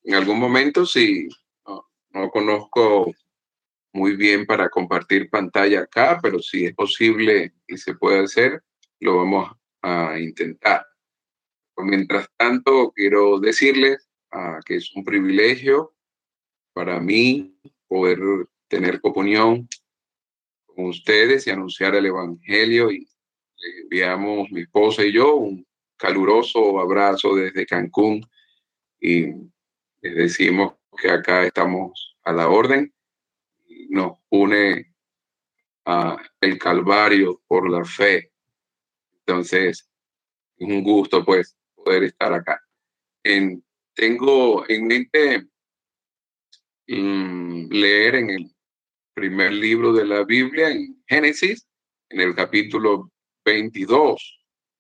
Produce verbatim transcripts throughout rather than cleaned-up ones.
en algún momento, si no, no conozco muy bien para compartir pantalla acá, pero si es posible y se puede hacer, lo vamos a intentar. Mientras tanto, quiero decirles ah, que es un privilegio para mí poder tener comunión con ustedes y anunciar el Evangelio. Y le enviamos, mi esposa y yo, un caluroso abrazo desde Cancún y les decimos que acá estamos a la orden. Nos une a el Calvario por la fe. Entonces, es un gusto pues poder estar acá. En, tengo en mente mm, leer en el primer libro de la Biblia, en Génesis, en el capítulo veintidós.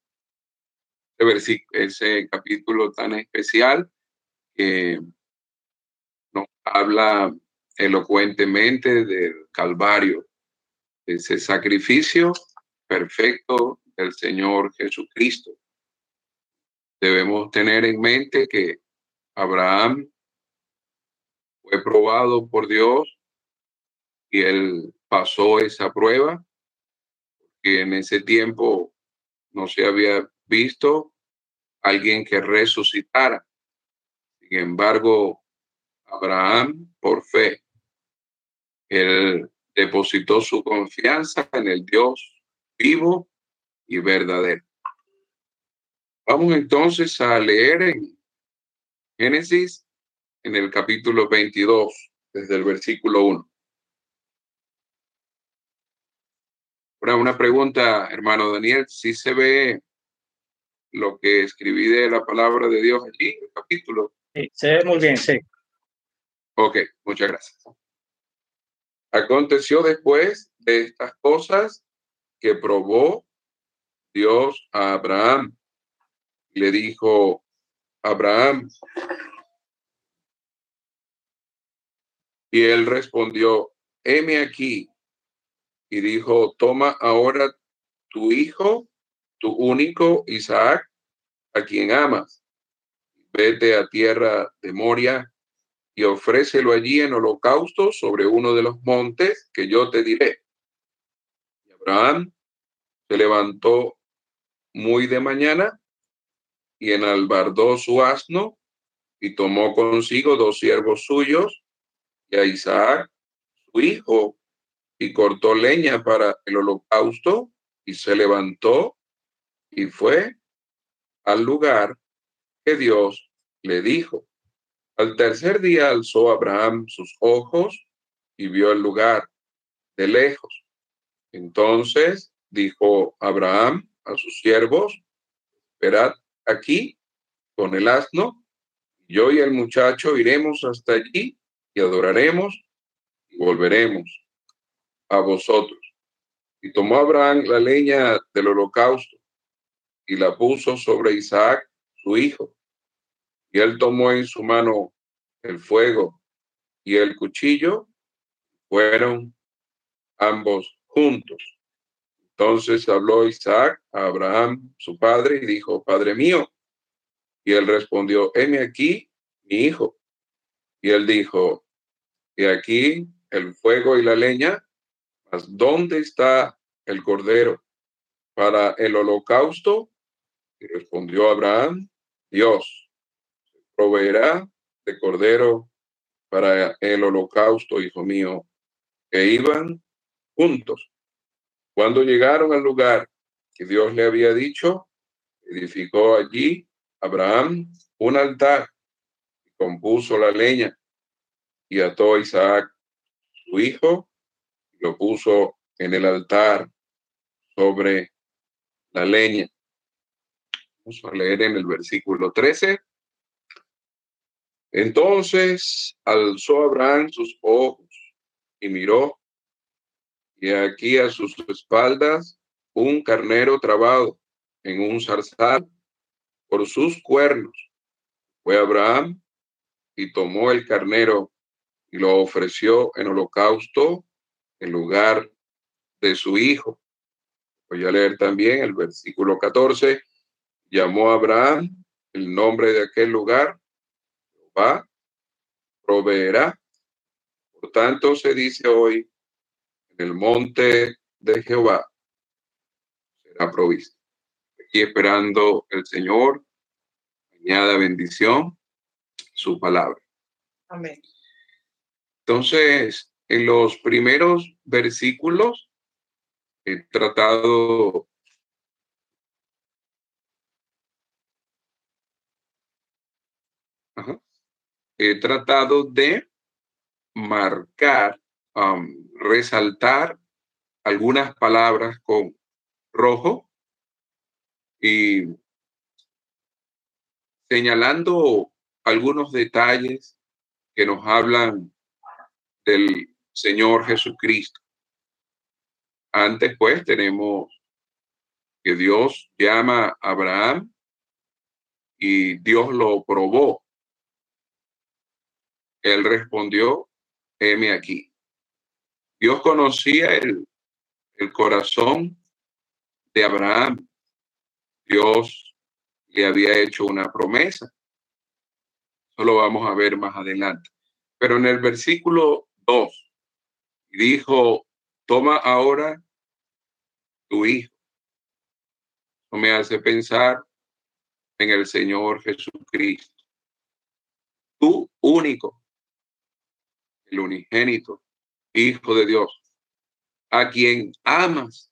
Ese, ese capítulo tan especial que nos habla elocuentemente del Calvario, ese sacrificio perfecto del Señor Jesucristo. Debemos tener en mente que Abraham fue probado por Dios y él pasó esa prueba, que en ese tiempo no se había visto alguien que resucitara. Sin embargo, Abraham, por fe, él depositó su confianza en el Dios vivo y verdadero. Vamos entonces a leer en Génesis, en el capítulo veintidós, desde el versículo uno. Ahora, una pregunta, hermano Daniel, ¿sí se ve lo que escribí de la palabra de Dios allí, el capítulo? Sí, se ve muy bien, sí. Ok, muchas gracias. Aconteció después de estas cosas que probó Dios a Abraham. Le dijo, Abraham, y él respondió, heme aquí. Y dijo, toma ahora tu hijo, tu único Isaac, a quien amas. Vete a tierra de Moria y ofrécelo allí en holocausto sobre uno de los montes que yo te diré. Y Abraham se levantó muy de mañana y enalbardó su asno y tomó consigo dos siervos suyos y a Isaac, su hijo, y cortó leña para el holocausto y se levantó y fue al lugar que Dios le dijo. Al tercer día alzó Abraham sus ojos y vio el lugar de lejos. Entonces dijo Abraham a sus siervos, esperad aquí con el asno, yo y el muchacho iremos hasta allí y adoraremos y volveremos a vosotros. Y tomó Abraham la leña del holocausto y la puso sobre Isaac, su hijo. Y él tomó en su mano el fuego y el cuchillo, fueron ambos juntos. Entonces habló Isaac a Abraham, su padre, y dijo, Padre mío. Y él respondió, heme aquí, mi hijo. Y él dijo, he aquí el fuego y la leña, mas ¿dónde está el cordero para el holocausto? Y respondió Abraham, Dios proveerá de cordero para el holocausto, hijo mío. E iban juntos. Cuando llegaron al lugar que Dios le había dicho, edificó allí Abraham un altar y compuso la leña y ató a Isaac, su hijo, y lo puso en el altar sobre la leña. Vamos a leer en el versículo trece. Entonces alzó Abraham sus ojos y miró, y aquí a sus espaldas un carnero trabado en un zarzal por sus cuernos. Fue Abraham y tomó el carnero y lo ofreció en holocausto en lugar de su hijo. Voy a leer también el versículo catorce. Llamó a Abraham el nombre de aquel lugar, Jehová proveerá. Por tanto, se dice hoy, en el monte de Jehová será provisto. Aquí esperando el Señor, añada bendición, su palabra. Amén. Entonces, en los primeros versículos he tratado ajá, he tratado de marcar, um, resaltar algunas palabras con rojo y señalando algunos detalles que nos hablan del Señor Jesucristo. Antes, pues, tenemos que Dios llama a Abraham y Dios lo probó. Él respondió, heme aquí. Dios conocía el, el corazón de Abraham. Dios le había hecho una promesa. Eso lo vamos a ver más adelante. Pero en el versículo dos, dijo, toma ahora tu hijo. Eso me hace pensar en el Señor Jesucristo. Tú único, el unigénito, Hijo de Dios, a quien amas.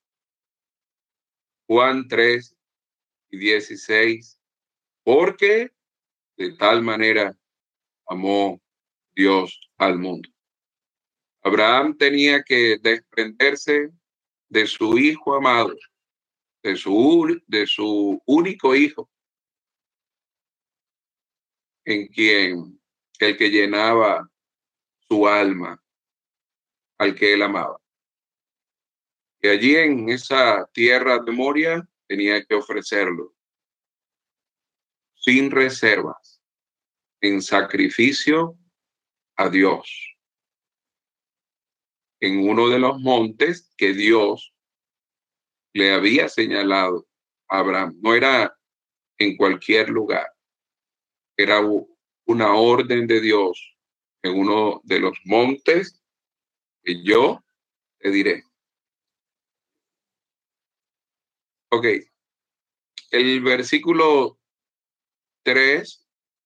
Juan tres y dieciséis, porque de tal manera amó Dios al mundo. Abraham tenía que desprenderse de su hijo amado, de su, de su único hijo, en quien el que llenaba su alma, al que él amaba. Y allí en esa tierra de Moria tenía que ofrecerlo sin reservas, en sacrificio a Dios, en uno de los montes que Dios le había señalado a Abraham. No era en cualquier lugar, era una orden de Dios en uno de los montes que yo te diré. Ok, el versículo tres,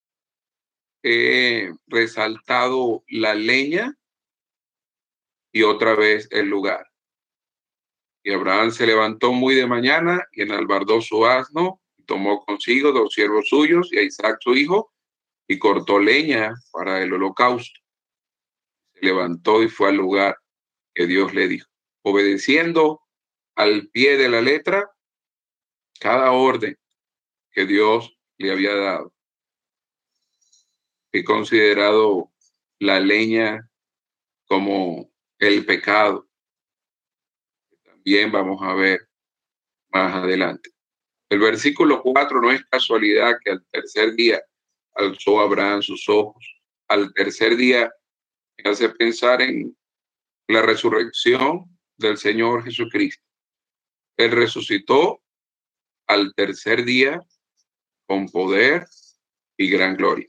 he resaltado la leña y otra vez el lugar. Y Abraham se levantó muy de mañana y enalbardó su asno y tomó consigo dos siervos suyos y a Isaac su hijo y cortó leña para el holocausto. Se levantó y fue al lugar que Dios le dijo, obedeciendo al pie de la letra cada orden que Dios le había dado. He considerado la leña como el pecado. También vamos a ver más adelante. El versículo cuatro, no es casualidad que al tercer día alzó Abraham sus ojos. Al tercer día me hace pensar en la resurrección del Señor Jesucristo. Él resucitó al tercer día con poder y gran gloria.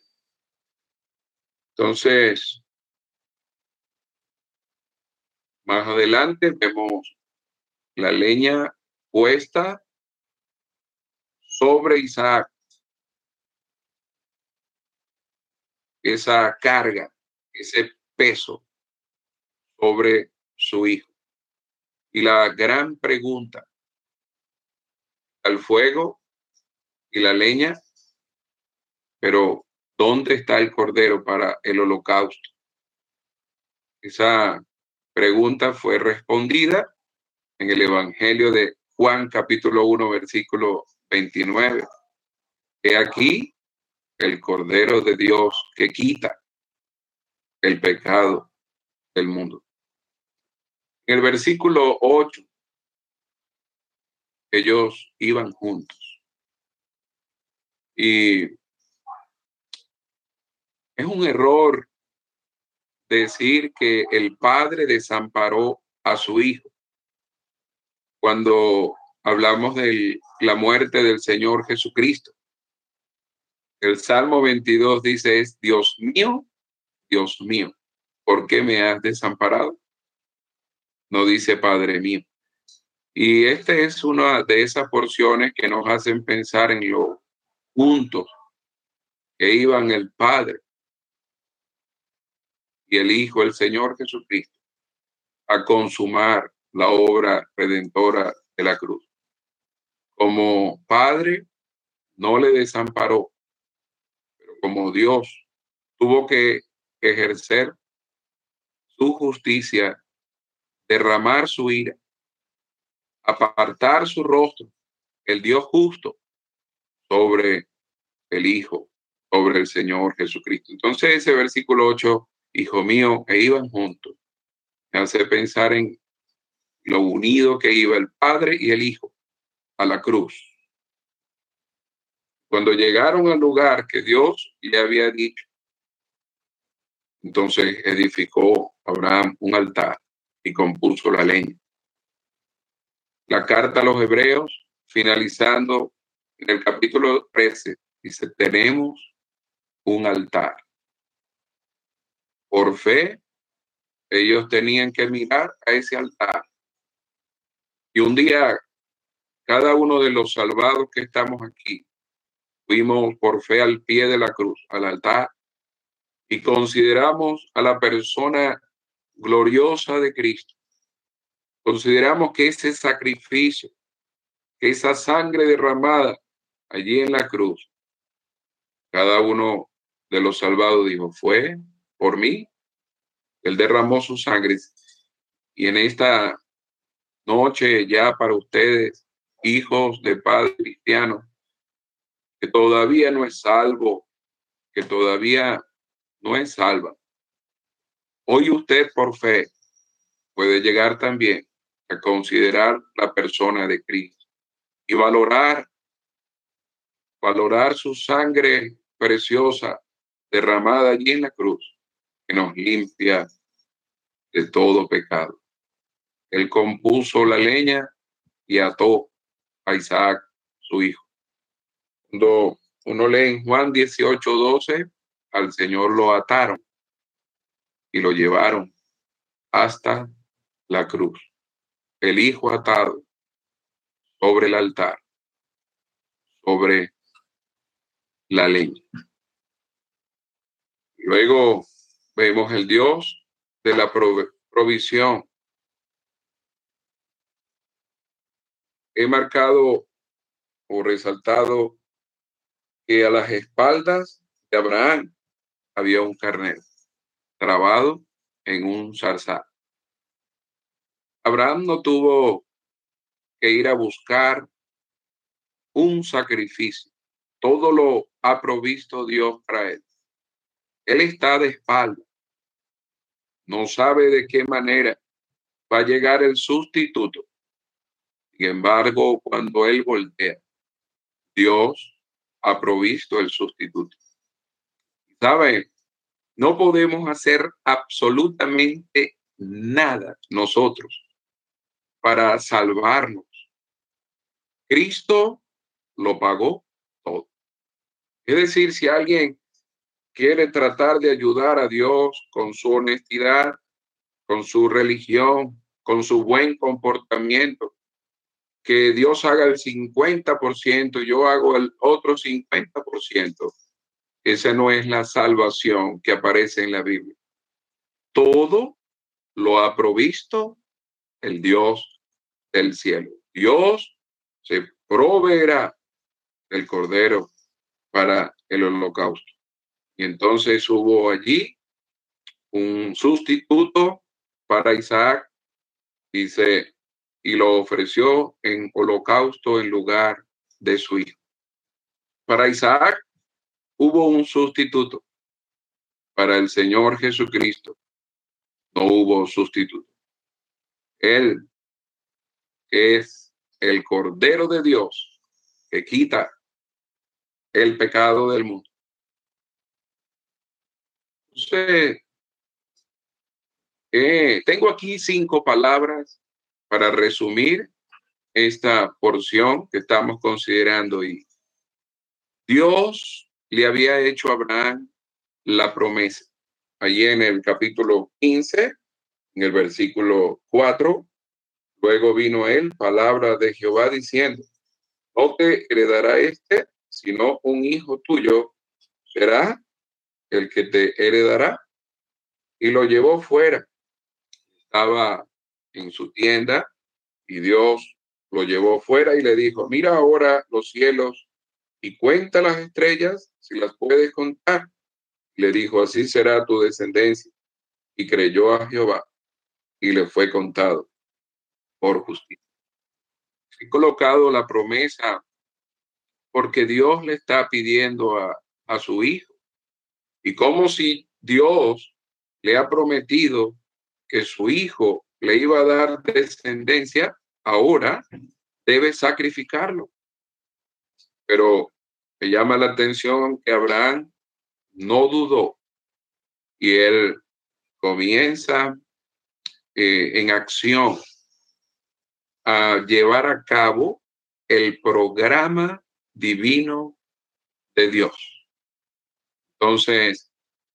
Entonces, más adelante vemos la leña puesta sobre Isaac, esa carga, ese peso sobre su hijo. Y la gran pregunta, al fuego y la leña, pero ¿dónde está el cordero para el holocausto? Esa pregunta fue respondida en el Evangelio de Juan, capítulo uno, versículo veintinueve. He aquí el Cordero de Dios que quita el pecado del mundo. En el versículo ocho, ellos iban juntos. Y es un error decir que el Padre desamparó a su Hijo. Cuando hablamos de la muerte del Señor Jesucristo, el Salmo veintidós dice, es Dios mío, Dios mío, ¿por qué me has desamparado? No dice Padre mío. Y esta es una de esas porciones que nos hacen pensar en lo juntos que iban el Padre y el Hijo, el Señor Jesucristo, a consumar la obra redentora de la cruz. Como Padre no le desamparó, pero como Dios tuvo que ejercer su justicia, derramar su ira, apartar su rostro, el Dios justo, sobre el Hijo, sobre el Señor Jesucristo. Entonces ese versículo ocho, hijo mío, e iban juntos, me hace pensar en lo unido que iba el Padre y el Hijo a la cruz. Cuando llegaron al lugar que Dios le había dicho, entonces edificó Abraham un altar y compuso la leña. La carta a los Hebreos, finalizando en el capítulo trece, dice, tenemos un altar. Por fe, ellos tenían que mirar a ese altar. Y un día, cada uno de los salvados que estamos aquí, fuimos por fe al pie de la cruz, al altar, y consideramos a la persona gloriosa de Cristo. Consideramos que ese sacrificio, que esa sangre derramada allí en la cruz, cada uno de los salvados dijo, fue por mí. Él derramó su sangre. Y en esta noche ya para ustedes, hijos de padre cristiano, que todavía no es salvo, que todavía no es salva, hoy usted por fe puede llegar también a considerar la persona de Cristo y valorar, valorar su sangre preciosa derramada allí en la cruz, que nos limpia de todo pecado. Él compuso la leña y ató a Isaac, su hijo. Cuando uno lee en Juan dieciocho doce, al Señor lo ataron y lo llevaron hasta la cruz. El hijo atado sobre el altar, sobre la leña. Luego vemos el Dios de la provisión. He marcado o resaltado que a las espaldas de Abraham había un carnero trabado en un zarzal. Abraham no tuvo que ir a buscar un sacrificio. Todo lo ha provisto Dios para él. Él está de espalda. No sabe de qué manera va a llegar el sustituto. Sin embargo, cuando él voltea, Dios ha provisto el sustituto. ¿Sabe? No podemos hacer absolutamente nada nosotros para salvarnos. Cristo lo pagó todo. Es decir, si alguien quiere tratar de ayudar a Dios con su honestidad, con su religión, con su buen comportamiento, que Dios haga el cincuenta por ciento, yo hago el otro cincuenta por ciento. Esa no es la salvación que aparece en la Biblia. Todo lo ha provisto el Dios del cielo. Dios se proveerá del cordero para el holocausto. Y entonces hubo allí un sustituto para Isaac, dice, y lo ofreció en holocausto en lugar de su hijo. Para Isaac hubo un sustituto. Para el Señor Jesucristo no hubo sustituto. Él es el Cordero de Dios que quita el pecado del mundo. Entonces, eh, tengo aquí cinco palabras para resumir esta porción que estamos considerando. Y Dios le había hecho a Abraham la promesa allí en el capítulo quince, en el versículo cuatro. Luego vino él, palabra de Jehová, diciendo: no te heredará este, sino un hijo tuyo será el que te heredará. Y lo llevó fuera. Estaba en su tienda y Dios lo llevó fuera y le dijo: mira ahora los cielos y cuenta las estrellas si las puedes contar. Le dijo: así será tu descendencia. Y creyó a Jehová y le fue contado por justicia. He colocado la promesa porque Dios le está pidiendo a, a su hijo. Y como si Dios le ha prometido que su hijo le iba a dar descendencia, ahora debe sacrificarlo. Pero me llama la atención que Abraham no dudó y él comienza eh, en acción a llevar a cabo el programa divino de Dios. Entonces,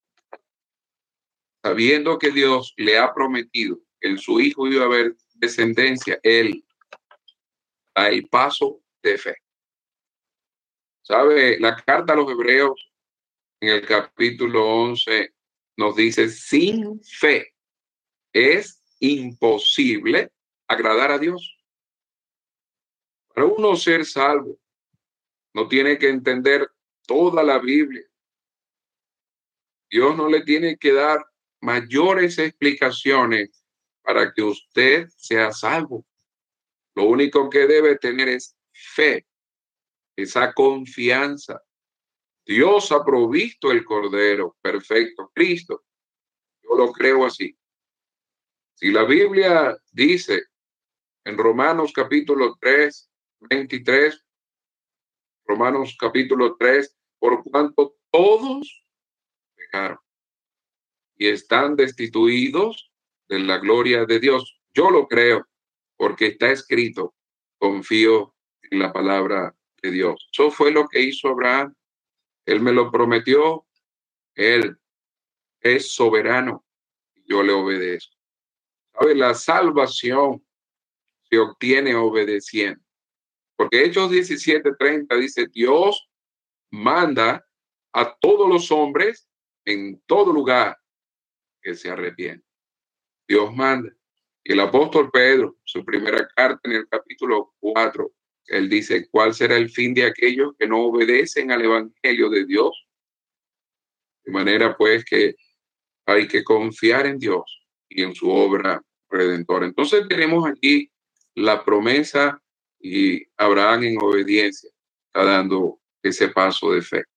sabiendo que Dios le ha prometido que en su hijo iba a haber descendencia, él da el paso de fe. ¿Sabe? La carta a los Hebreos en el capítulo once nos dice: sin fe es imposible agradar a Dios. Para uno ser salvo, no tiene que entender toda la Biblia. Dios no le tiene que dar mayores explicaciones para que usted sea salvo. Lo único que debe tener es fe, esa confianza. Dios ha provisto el Cordero perfecto, Cristo. Yo lo creo así. Si la Biblia dice en Romanos capítulo tres, veintitrés, Romanos capítulo tres, por cuanto todos pecaron y están destituidos de la gloria de Dios. Yo lo creo porque está escrito. Confío en la palabra de Dios. Eso fue lo que hizo Abraham. Él me lo prometió. Él es soberano. Yo le obedezco. ¿Sabe? La salvación se obtiene obedeciendo. Porque Hechos diecisiete treinta dice: Dios manda a todos los hombres en todo lugar que se arrepientan. Dios manda. Y el apóstol Pedro, su primera carta en el capítulo cuatro, él dice: ¿cuál será el fin de aquellos que no obedecen al evangelio de Dios? De manera pues que hay que confiar en Dios y en su obra redentora. Entonces tenemos aquí la promesa y Abraham en obediencia está dando ese paso de fe.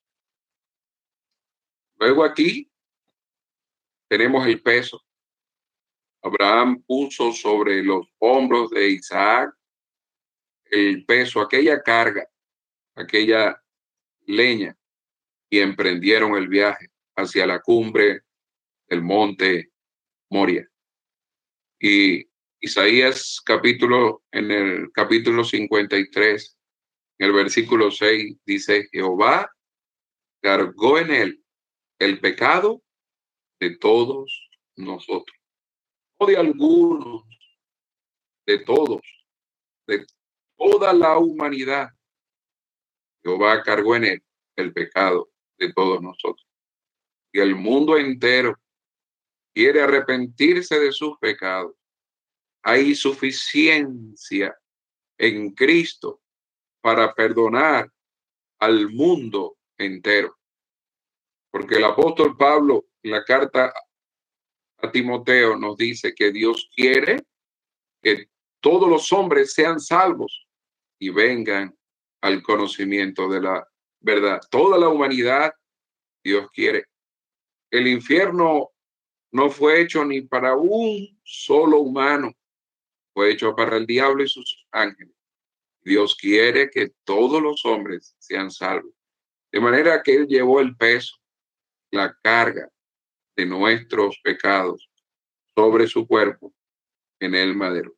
Luego aquí tenemos el peso. Abraham puso sobre los hombros de Isaac el peso, aquella carga, aquella leña, y emprendieron el viaje hacia la cumbre del monte Moria. Y Isaías capítulo, en el capítulo cincuenta y tres, en el versículo seis, dice: Jehová cargó en él el pecado de todos nosotros, no de algunos, de todos, de toda la humanidad. Jehová cargó en él el pecado de todos nosotros. Y el mundo entero quiere arrepentirse de sus pecados. Hay suficiencia en Cristo para perdonar al mundo entero. Porque el apóstol Pablo, en la carta a Timoteo, nos dice que Dios quiere que todos los hombres sean salvos y vengan al conocimiento de la verdad. Toda la humanidad, Dios quiere. El infierno no fue hecho ni para un solo humano, fue hecho para el diablo y sus ángeles. Dios quiere que todos los hombres sean salvos. De manera que Él llevó el peso, la carga de nuestros pecados sobre su cuerpo en el madero.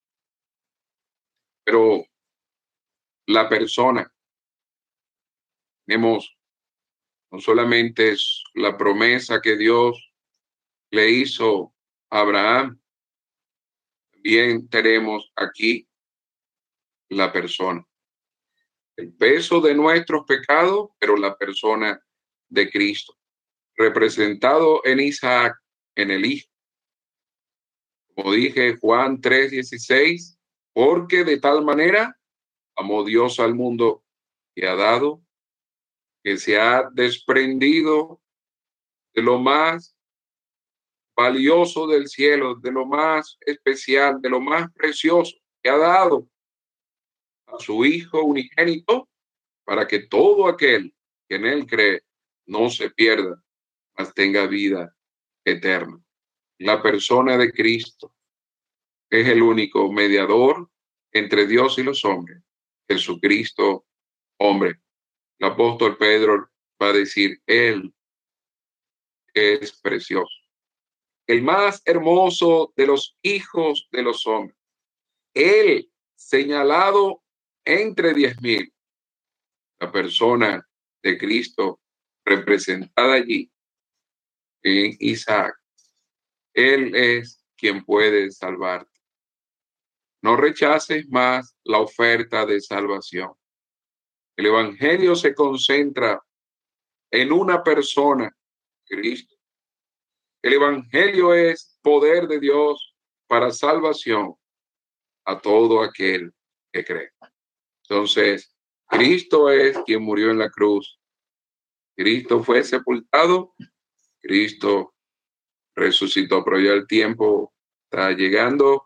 Pero la persona, tenemos No solamente es la promesa que Dios le hizo a Abraham, también tenemos aquí la persona. El peso de nuestros pecados, pero la persona de Cristo, representado en Isaac, en el Hijo. Como dije, Juan tres dieciséis, porque de tal manera amó Dios al mundo y ha dado, que se ha desprendido de lo más valioso del cielo, de lo más especial, de lo más precioso, que ha dado a su Hijo unigénito, para que todo aquel que en él cree no se pierda, mas tenga vida eterna. La persona de Cristo es el único mediador entre Dios y los hombres, Jesucristo, hombre. El apóstol Pedro va a decir, él es precioso, el más hermoso de los hijos de los hombres, él señalado entre diez mil, la persona de Cristo representada allí en Isaac. Él es quien puede salvarte. No rechaces más la oferta de salvación. El evangelio se concentra en una persona, Cristo. El evangelio es poder de Dios para salvación a todo aquel que cree. Entonces, Cristo es quien murió en la cruz. Cristo fue sepultado. Cristo resucitó, pero ya el tiempo está llegando.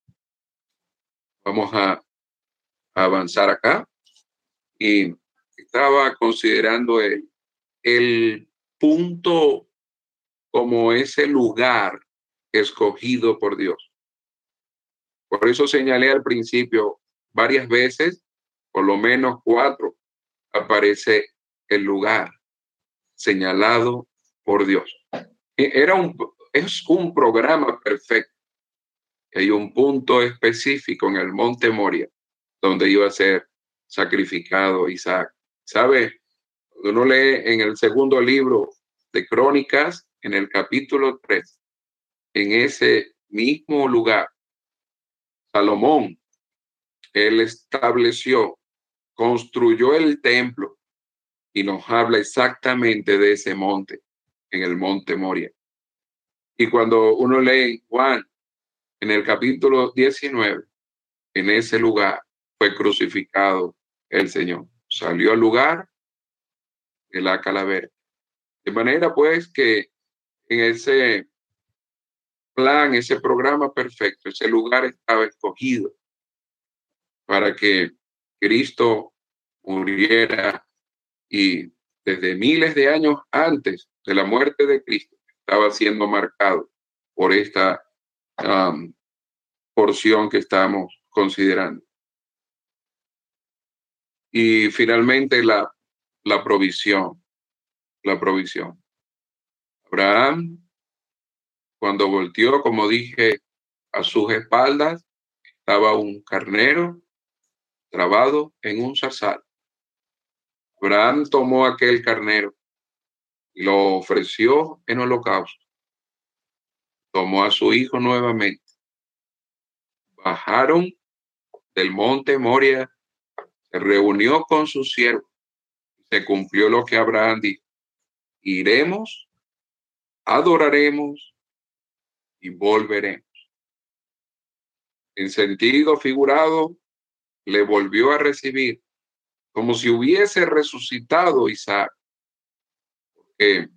Vamos a, a avanzar acá. Y estaba considerando el, el punto como ese lugar escogido por Dios. Por eso señalé al principio varias veces, por lo menos cuatro, aparece el lugar señalado por Dios. Era un, es un programa perfecto. Hay un punto específico en el Monte Moria donde iba a ser sacrificado Isaac. ¿Sabe? Cuando uno lee en el segundo libro de Crónicas, en el capítulo tres, en ese mismo lugar, Salomón, él estableció, construyó el templo y nos habla exactamente de ese monte, en el Monte Moria. Y cuando uno lee en Juan, en el capítulo diecinueve, en ese lugar fue crucificado el Señor. Salió al lugar de la calavera. De manera pues que en ese plan, ese programa perfecto, ese lugar estaba escogido para que Cristo muriera, y desde miles de años antes de la muerte de Cristo estaba siendo marcado por esta um, porción que estamos considerando. Y finalmente la, la provisión, la provisión. Abraham, cuando volteó, como dije, a sus espaldas estaba un carnero trabado en un zarzal. Abraham tomó aquel carnero y lo ofreció en holocausto. Tomó a su hijo nuevamente. Bajaron del monte Moria, se reunió con sus siervos. Se cumplió lo que Abraham dijo. Iremos, adoraremos y volveremos. En sentido figurado, le volvió a recibir como si hubiese resucitado Isaac. Porque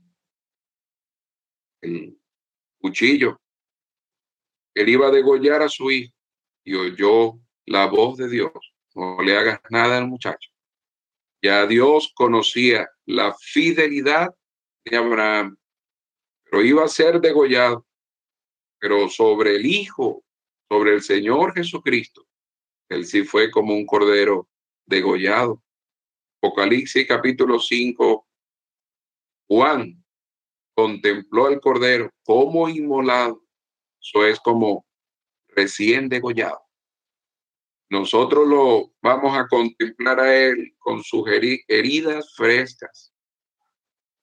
el cuchillo, él iba a degollar a su hijo y oyó la voz de Dios. No le hagas nada al muchacho. Ya Dios conocía la fidelidad de Abraham, pero iba a ser degollado. Pero sobre el Hijo, sobre el Señor Jesucristo, él sí fue como un cordero degollado. Apocalipsis capítulo cinco, Juan contempló al cordero como inmolado. Eso es como recién degollado. Nosotros lo vamos a contemplar a él con sus heridas frescas,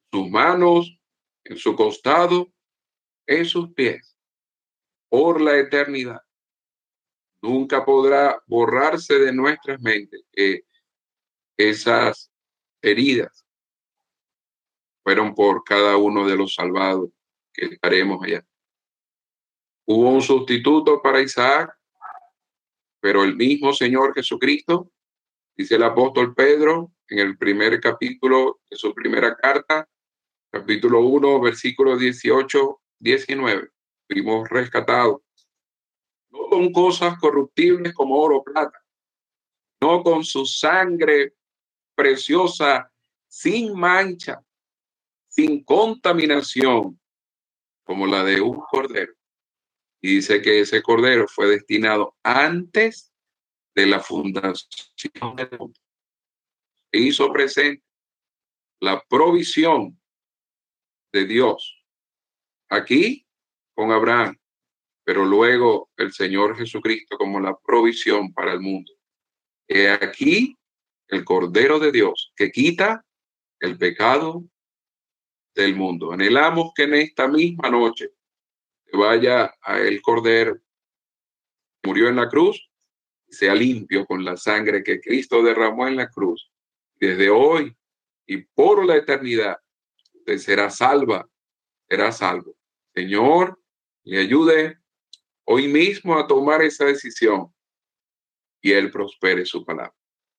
sus manos, en su costado, en sus pies, por la eternidad. Nunca podrá borrarse de nuestras mentes que esas heridas fueron por cada uno de los salvados que estaremos allá. Hubo un sustituto para Isaac, pero el mismo Señor Jesucristo, dice el apóstol Pedro en el primer capítulo de su primera carta, capítulo uno, versículos dieciocho, diecinueve. Fuimos rescatados, no con cosas corruptibles como oro o plata, no con su sangre preciosa, sin mancha, sin contaminación, como la de un cordero. Y dice que ese cordero fue destinado antes de la fundación del mundo. Se hizo presente la provisión de Dios aquí con Abraham, pero luego el Señor Jesucristo como la provisión para el mundo. He aquí el Cordero de Dios que quita el pecado del mundo. Anhelamos que en esta misma noche vaya a el Cordero que murió en la cruz, sea limpio con la sangre que Cristo derramó en la cruz. Desde hoy y por la eternidad, usted será salva, será salvo. Señor, le ayude hoy mismo a tomar esa decisión y Él prospere su palabra.